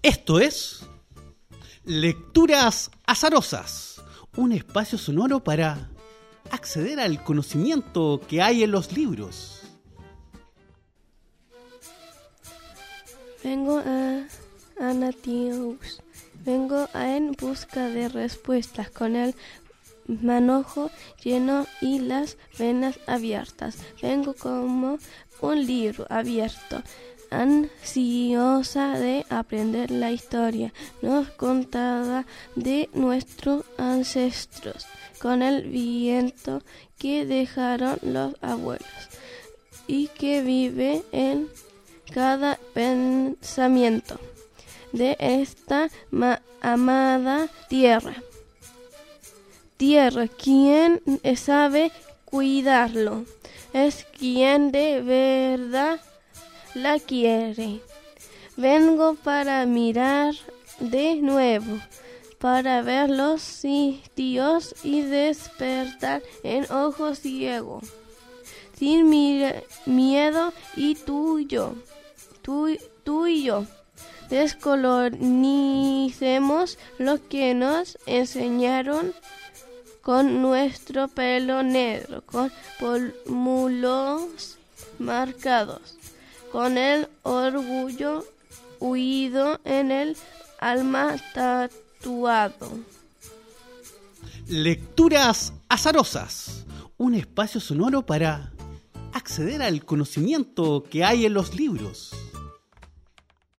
Esto es Lecturas Azarosas, un espacio sonoro para acceder al conocimiento que hay en los libros. Vengo a Anatius. Vengo en busca de respuestas con el manojo lleno y las venas abiertas. Vengo como un libro abierto, ansiosa de aprender la historia nos contada de nuestros ancestros, con el viento que dejaron los abuelos y que vive en cada pensamiento de esta amada tierra. Tierra, quien sabe cuidarlo, es quien de verdad la quiere. Vengo para mirar de nuevo, para ver los sitios y despertar en ojos ciegos, sin miedo, y tú y yo, descolonicemos lo que nos enseñaron con nuestro pelo negro, con pómulos marcados, con el orgullo huido en el alma tatuado. Lecturas Azarosas, un espacio sonoro para acceder al conocimiento que hay en los libros.